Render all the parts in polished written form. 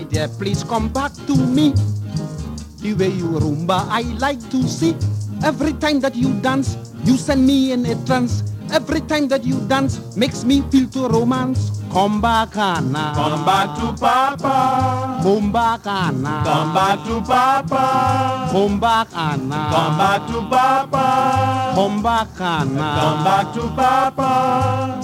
dear, please come back to me. The way you rumba, I like to see. Every time that you dance, you send me in a trance. Every time that you dance, makes me feel to romance. Come back, Anna. Come back to Papa. Come back, Anna. Come back to Papa. Come back, Anna. Come back to Papa. Come back, Anna. Come back to Papa.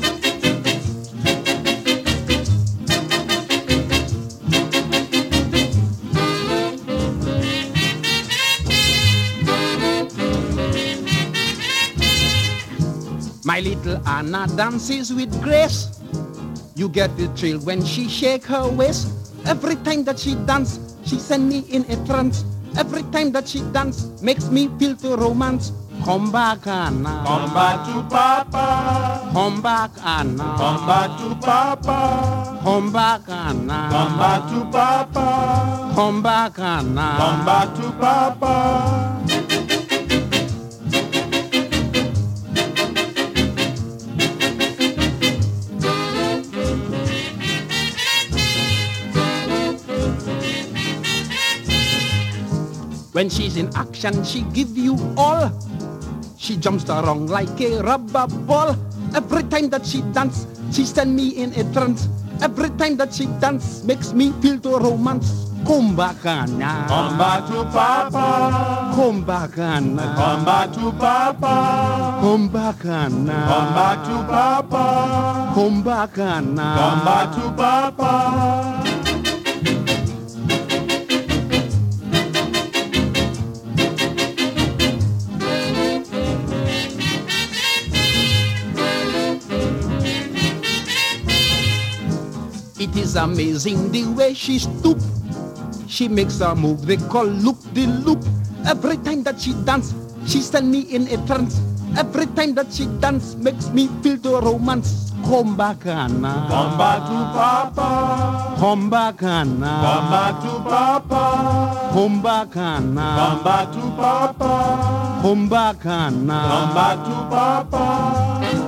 My little Anna dances with grace. You get the thrill when she shake her waist. Every time that she dance, she send me in a trance. Every time that she dance, makes me feel the romance. Come back, Anna. Come back to Papa. Come back, Anna. Come back to Papa. Come back, Anna. Come back to Papa. Come back, Anna. Come back to Papa. When she's in action, she give you all. She jumps around like a rubber ball. Every time that she dance, she send me in a trance. Every time that she dance, makes me feel the romance. Come back, Anna. Come back to Papa. Come back, Anna. Come back to Papa. Come back, Anna. Come back to Papa. Come back, Anna. Come back to Papa. It is amazing the way she stoop. She makes a move they call loop-de-loop. Every time that she dance, she send me in a trance. Every time that she dance, makes me feel the romance. Come back, Anna. Come back to Papa. Come back, Anna. Come back to Papa. Come back, Anna. Come back to Papa. Come back, Anna. Come back to Papa.